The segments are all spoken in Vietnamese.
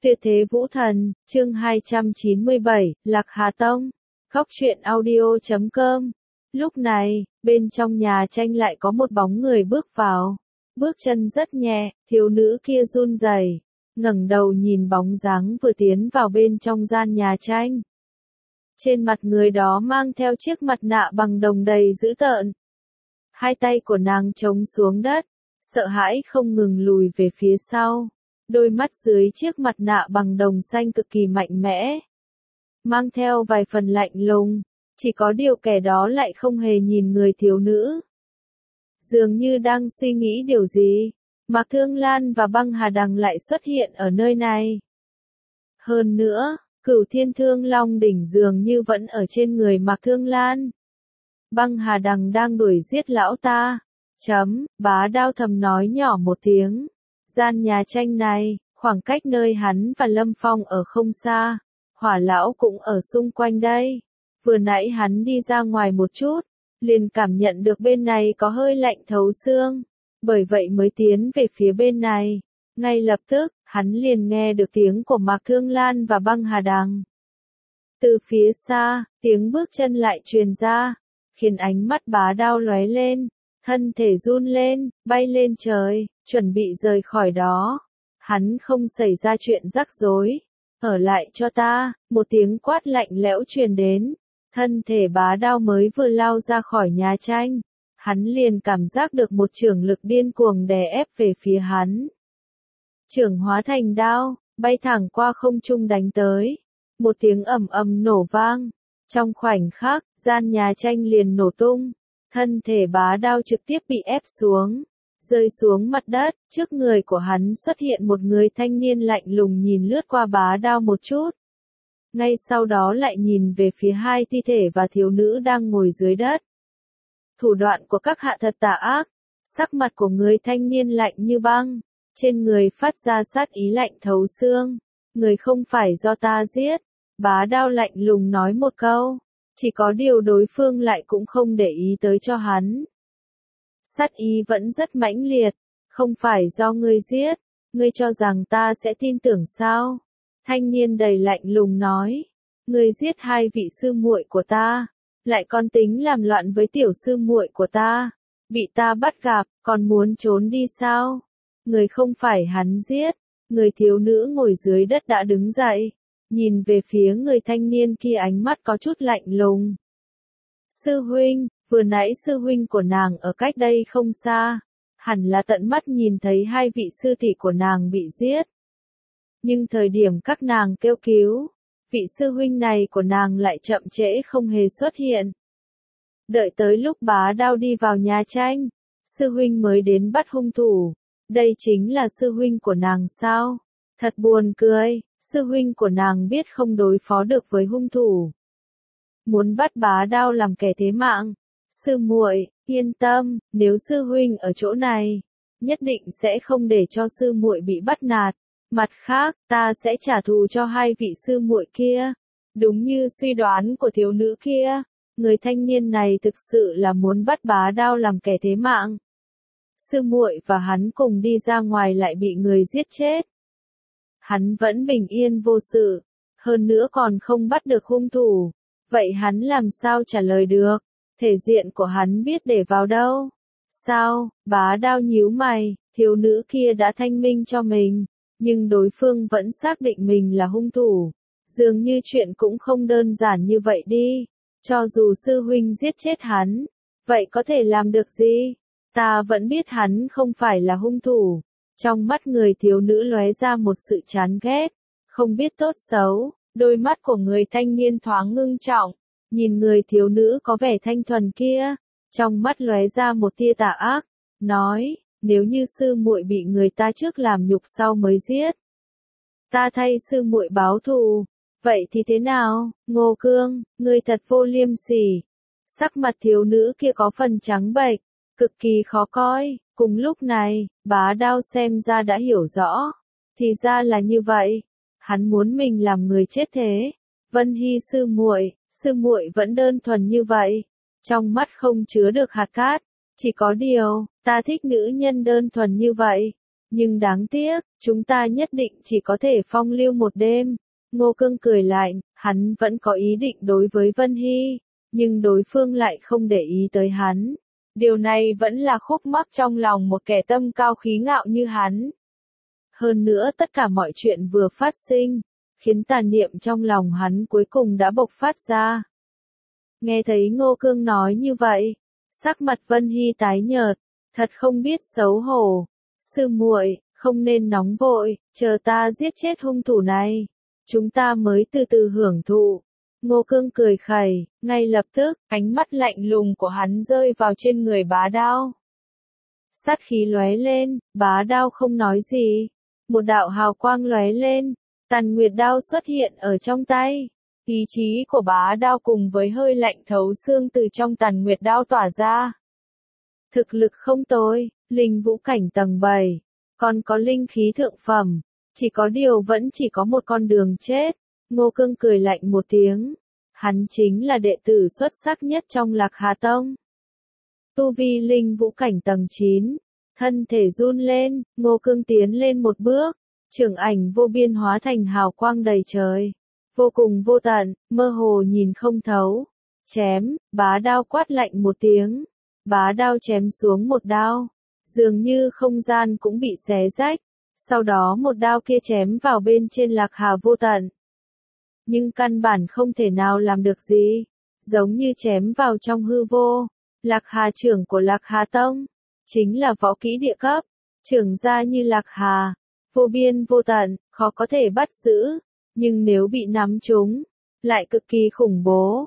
Tuyệt thế vũ thần, chương 297, Lạc Hà Tông. Góc truyện audio.com. Lúc này, bên trong nhà tranh lại có một bóng người bước vào. Bước chân rất nhẹ, thiếu nữ kia run rẩy, ngẩng đầu nhìn bóng dáng vừa tiến vào bên trong gian nhà tranh. Trên mặt người đó mang theo chiếc mặt nạ bằng đồng đầy dữ tợn. Hai tay của nàng chống xuống đất, sợ hãi không ngừng lùi về phía sau. Đôi mắt dưới chiếc mặt nạ bằng đồng xanh cực kỳ mạnh mẽ, mang theo vài phần lạnh lùng, chỉ có điều kẻ đó lại không hề nhìn người thiếu nữ. Dường như đang suy nghĩ điều gì, Mạc Thương Lan và Băng Hà Đằng lại xuất hiện ở nơi này. Hơn nữa, Cửu Thiên Thương Long đỉnh dường như vẫn ở trên người Mạc Thương Lan. Băng Hà Đằng đang đuổi giết lão ta. Bá Đao thầm nói nhỏ một tiếng. Gian nhà tranh này, khoảng cách nơi hắn và Lâm Phong ở không xa, Hỏa lão cũng ở xung quanh đây. Vừa nãy hắn đi ra ngoài một chút, liền cảm nhận được bên này có hơi lạnh thấu xương, bởi vậy mới tiến về phía bên này. Ngay lập tức, hắn liền nghe được tiếng của Mạc Thương Lan và Băng Hà Đằng. Từ phía xa, tiếng bước chân lại truyền ra, khiến ánh mắt Bá Đao lóe lên, thân thể run lên, bay lên trời, chuẩn bị rời khỏi đó. Hắn không xảy ra chuyện rắc rối. Ở lại cho ta, một tiếng quát lạnh lẽo truyền đến. Thân thể Bá Đao mới vừa lao ra khỏi nhà tranh, hắn liền cảm giác được một chưởng lực điên cuồng đè ép về phía hắn. Chưởng hóa thành đao, bay thẳng qua không trung đánh tới. Một tiếng ầm ầm nổ vang. Trong khoảnh khắc, gian nhà tranh liền nổ tung. Thân thể Bá Đao trực tiếp bị ép xuống, rơi xuống mặt đất. Trước người của hắn xuất hiện một người thanh niên lạnh lùng nhìn lướt qua Bá Đao một chút. Ngay sau đó lại nhìn về phía hai thi thể và thiếu nữ đang ngồi dưới đất. Thủ đoạn của các hạ thật tà ác. Sắc mặt của người thanh niên lạnh như băng, trên người phát ra sát ý lạnh thấu xương. Người không phải do ta giết. Bá Đao lạnh lùng nói một câu. Chỉ có điều đối phương lại cũng không để ý tới cho hắn. Sát ý vẫn rất mãnh liệt. Không phải do ngươi giết, ngươi cho rằng ta sẽ tin tưởng sao? Thanh niên đầy lạnh lùng nói. Ngươi giết hai vị sư muội của ta, lại còn tính làm loạn với tiểu sư muội của ta. Bị ta bắt gặp, còn muốn trốn đi sao? Người không phải hắn giết. Người thiếu nữ ngồi dưới đất đã đứng dậy, nhìn về phía người thanh niên kia, ánh mắt có chút lạnh lùng. Sư huynh, vừa nãy sư huynh của nàng ở cách đây không xa, hẳn là tận mắt nhìn thấy hai vị sư tỷ của nàng bị giết. Nhưng thời điểm các nàng kêu cứu, vị sư huynh này của nàng lại chậm trễ không hề xuất hiện. Đợi tới lúc Bá Đao đi vào nhà tranh, sư huynh mới đến bắt hung thủ. Đây chính là sư huynh của nàng sao? Thật buồn cười, sư huynh của nàng biết không đối phó được với hung thủ, muốn bắt Bá Đao làm kẻ thế mạng. Sư muội, yên tâm, nếu sư huynh ở chỗ này, nhất định sẽ không để cho sư muội bị bắt nạt. Mặt khác, ta sẽ trả thù cho hai vị sư muội kia. Đúng như suy đoán của thiếu nữ kia, người thanh niên này thực sự là muốn bắt Bá Đao làm kẻ thế mạng. Sư muội và hắn cùng đi ra ngoài lại bị người giết chết. Hắn vẫn bình yên vô sự, hơn nữa còn không bắt được hung thủ. Vậy hắn làm sao trả lời được? Thể diện của hắn biết để vào đâu? Sao? Bá Đao nhíu mày, thiếu nữ kia đã thanh minh cho mình, nhưng đối phương vẫn xác định mình là hung thủ. Dường như chuyện cũng không đơn giản như vậy đi. Cho dù sư huynh giết chết hắn, vậy có thể làm được gì? Ta vẫn biết hắn không phải là hung thủ. Trong mắt người thiếu nữ lóe ra một sự chán ghét, không biết tốt xấu. Đôi mắt của người thanh niên thoáng ngưng trọng, nhìn người thiếu nữ có vẻ thanh thuần kia, trong mắt lóe ra một tia tà ác, nói, nếu như sư muội bị người ta trước làm nhục sau mới giết, ta thay sư muội báo thù, vậy thì thế nào? Ngô Cương, ngươi thật vô liêm sỉ. Sắc mặt thiếu nữ kia có phần trắng bệch, cực kỳ khó coi. Cùng lúc này, Bá Đao xem ra đã hiểu rõ, thì ra là như vậy. Hắn muốn mình làm người chết thế. Vân Hy sư muội vẫn đơn thuần như vậy, trong mắt không chứa được hạt cát. Chỉ có điều, ta thích nữ nhân đơn thuần như vậy. Nhưng đáng tiếc, chúng ta nhất định chỉ có thể phong lưu một đêm. Ngô Cương cười lạnh, hắn vẫn có ý định đối với Vân Hy, nhưng đối phương lại không để ý tới hắn. Điều này vẫn là khúc mắc trong lòng một kẻ tâm cao khí ngạo như hắn. Hơn nữa tất cả mọi chuyện vừa phát sinh, khiến tà niệm trong lòng hắn cuối cùng đã bộc phát ra. Nghe thấy Ngô Cương nói như vậy, sắc mặt Vân Hy tái nhợt, thật không biết xấu hổ. Sư muội, không nên nóng vội, chờ ta giết chết hung thủ này, chúng ta mới từ từ hưởng thụ. Ngô Cương cười khẩy, ngay lập tức, ánh mắt lạnh lùng của hắn rơi vào trên người Bá Đao. Sát khí lóe lên, Bá Đao không nói gì. Một đạo hào quang lóe lên, Tàn Nguyệt Đao xuất hiện ở trong tay. Ý chí của Bá Đao cùng với hơi lạnh thấu xương từ trong Tàn Nguyệt Đao tỏa ra. Thực lực không tồi, linh vũ cảnh tầng 7, còn có linh khí thượng phẩm, chỉ có điều vẫn chỉ có một con đường chết. Ngô Cương cười lạnh một tiếng, hắn chính là đệ tử xuất sắc nhất trong Lạc Hà Tông. Tu vi linh vũ cảnh tầng 9, thân thể run lên, Ngô Cương tiến lên một bước, trường ảnh vô biên hóa thành hào quang đầy trời, vô cùng vô tận, mơ hồ nhìn không thấu. Chém, Bá Đao quát lạnh một tiếng, Bá Đao chém xuống một đao, dường như không gian cũng bị xé rách, sau đó một đao kia chém vào bên trên Lạc Hà vô tận. Nhưng căn bản không thể nào làm được gì, giống như chém vào trong hư vô. Lạc Hà trưởng của Lạc Hà Tông, chính là võ kỹ địa cấp, trưởng gia như Lạc Hà, vô biên vô tận, khó có thể bắt giữ, nhưng nếu bị nắm trúng, lại cực kỳ khủng bố.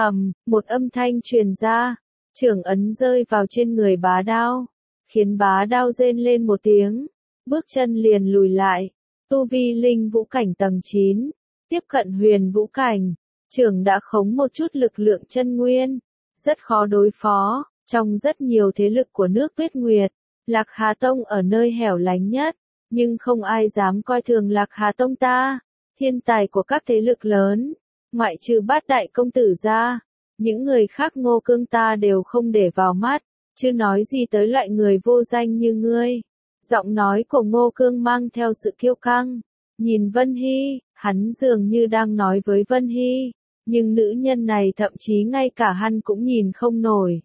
Một âm thanh truyền ra, trưởng ấn rơi vào trên người Bá Đao, khiến Bá Đao rên lên một tiếng, bước chân liền lùi lại. Tu vi linh vũ cảnh tầng 9, tiếp cận huyền vũ cảnh, trưởng đã khống một chút lực lượng chân nguyên, rất khó đối phó. Trong rất nhiều thế lực của nước Tuyết Nguyệt, Lạc Hà Tông ở nơi hẻo lánh nhất, nhưng không ai dám coi thường Lạc Hà Tông ta. Thiên tài của các thế lực lớn, ngoại trừ Bát Đại công tử ra, những người khác Ngô Cương ta đều không để vào mắt, chứ nói gì tới loại người vô danh như ngươi. Giọng nói của Ngô Cương mang theo sự kiêu căng, nhìn Vân Hy, hắn dường như đang nói với Vân Hy, nhưng nữ nhân này thậm chí ngay cả hắn cũng nhìn không nổi.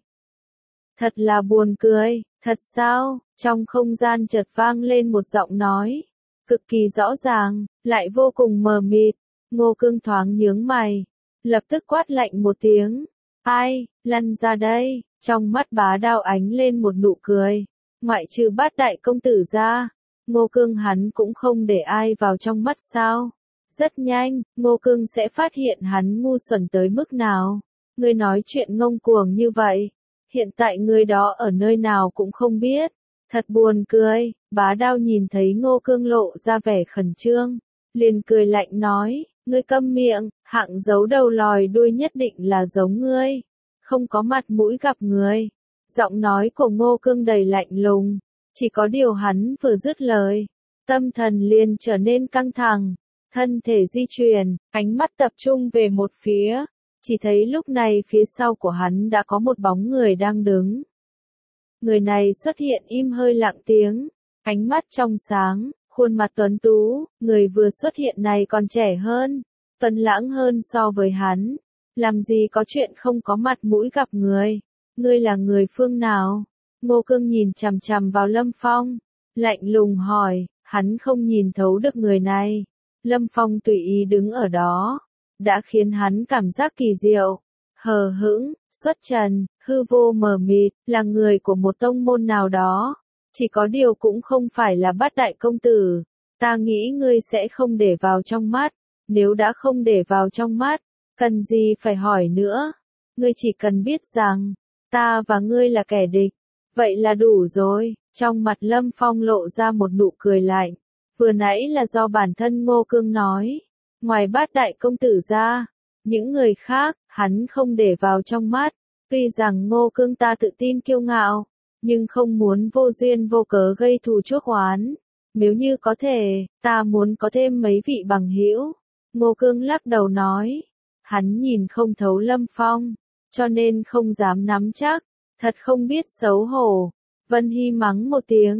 Thật là buồn cười, thật sao? Trong không gian chợt vang lên một giọng nói, cực kỳ rõ ràng, lại vô cùng mờ mịt. Ngô Cương thoáng nhướng mày, lập tức quát lạnh một tiếng, ai, lăn ra đây. Trong mắt Bá Đao ánh lên một nụ cười, ngoại trừ Bát Đại công tử ra, Ngô Cương hắn cũng không để ai vào trong mắt sao. Rất nhanh, Ngô Cương sẽ phát hiện hắn ngu xuẩn tới mức nào. Ngươi nói chuyện ngông cuồng như vậy, hiện tại người đó ở nơi nào cũng không biết. Thật buồn cười. Bá Đao nhìn thấy Ngô Cương lộ ra vẻ khẩn trương, liền cười lạnh nói, ngươi câm miệng, hạng giấu đầu lòi đuôi nhất định là giống ngươi, không có mặt mũi gặp người. Giọng nói của Ngô Cương đầy lạnh lùng, chỉ có điều hắn vừa dứt lời, tâm thần liền trở nên căng thẳng, thân thể di chuyển, ánh mắt tập trung về một phía, chỉ thấy lúc này phía sau của hắn đã có một bóng người đang đứng. Người này xuất hiện im hơi lặng tiếng, ánh mắt trong sáng, khuôn mặt tuấn tú, người vừa xuất hiện này còn trẻ hơn, tuấn lãng hơn so với hắn. Làm gì có chuyện không có mặt mũi gặp người, ngươi là người phương nào? Ngô Cương nhìn chằm chằm vào Lâm Phong, lạnh lùng hỏi, hắn không nhìn thấu được người này. Lâm Phong tùy ý đứng ở đó, đã khiến hắn cảm giác kỳ diệu, hờ hững, xuất trần, hư vô mờ mịt, là người của một tông môn nào đó. Chỉ có điều cũng không phải là Bát Đại công tử, ta nghĩ ngươi sẽ không để vào trong mắt, nếu đã không để vào trong mắt, cần gì phải hỏi nữa, ngươi chỉ cần biết rằng, ta và ngươi là kẻ địch, vậy là đủ rồi. Trong mặt Lâm Phong lộ ra một nụ cười lạnh, vừa nãy là do bản thân Ngô Cương nói, ngoài Bát Đại công tử ra, những người khác, hắn không để vào trong mắt. Tuy rằng Ngô Cương ta tự tin kiêu ngạo, nhưng không muốn vô duyên vô cớ gây thù chuốc oán. Nếu như có thể, ta muốn có thêm mấy vị bằng hữu. Ngô Cương lắc đầu nói, hắn nhìn không thấu Lâm Phong, cho nên không dám nắm chắc, thật không biết xấu hổ. Vân Hy mắng một tiếng,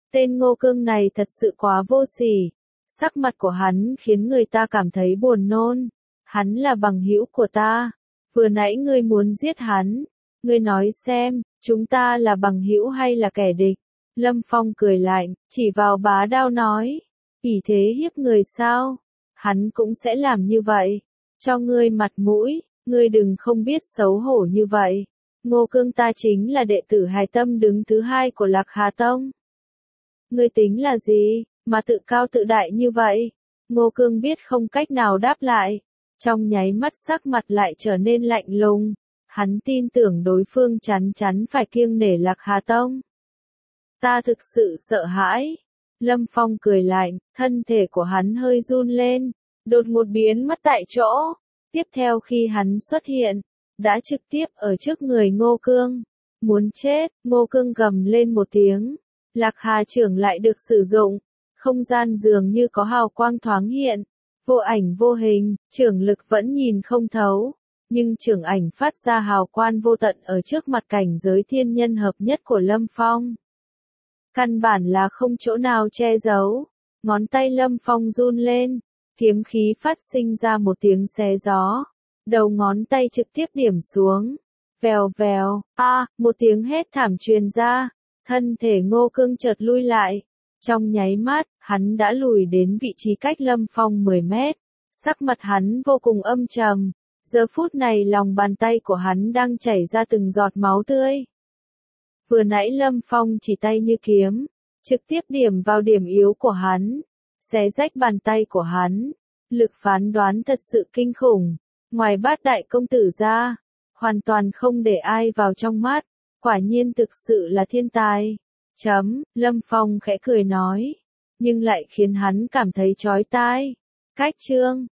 Tên Ngô Cương này thật sự quá vô sỉ. Sắc mặt của hắn khiến người ta cảm thấy buồn nôn. Hắn là bằng hữu của ta. Vừa nãy ngươi muốn giết hắn. Ngươi nói xem, chúng ta là bằng hữu hay là kẻ địch? Lâm Phong cười lạnh, chỉ vào bá đao nói. Ỷ thế hiếp người sao? Hắn cũng sẽ làm như vậy. Cho ngươi mặt mũi, ngươi đừng không biết xấu hổ như vậy. Ngô Cương ta chính là đệ tử hài tâm đứng thứ hai của Lạc Hà Tông. Ngươi tính là gì, mà tự cao tự đại như vậy? Ngô Cương biết không cách nào đáp lại. Trong nháy mắt sắc mặt lại trở nên lạnh lùng. Hắn tin tưởng đối phương chắn chắn phải kiêng nể Lạc Hà Tông. Ta thực sự sợ hãi. Lâm Phong cười lạnh, thân thể của hắn hơi run lên, đột ngột biến mất tại chỗ. Tiếp theo khi hắn xuất hiện, đã trực tiếp ở trước người Ngô Cương. Muốn chết, Ngô Cương gầm lên một tiếng. Lạc Hà trưởng lại được sử dụng. Không gian dường như có hào quang thoáng hiện. Vô ảnh vô hình, trưởng lực vẫn nhìn không thấu. Nhưng trưởng ảnh phát ra hào quang vô tận ở trước mặt cảnh giới thiên nhân hợp nhất của Lâm Phong. Căn bản là không chỗ nào che giấu. Ngón tay Lâm Phong run lên. Kiếm khí phát sinh ra một tiếng xé gió. Đầu ngón tay trực tiếp điểm xuống. Vèo vèo, một tiếng hét thảm truyền ra. Thân thể Ngô Cương chợt lui lại. Trong nháy mắt, hắn đã lùi đến vị trí cách Lâm Phong 10 mét. Sắc mặt hắn vô cùng âm trầm. Giờ phút này lòng bàn tay của hắn đang chảy ra từng giọt máu tươi. Vừa nãy Lâm Phong chỉ tay như kiếm, trực tiếp điểm vào điểm yếu của hắn, xé rách bàn tay của hắn. Lực phán đoán thật sự kinh khủng. Ngoài Bát đại công tử ra, hoàn toàn không để ai vào trong mắt. Quả nhiên thực sự là thiên tài. Lâm Phong khẽ cười nói, nhưng lại khiến hắn cảm thấy chói tai. Cách chương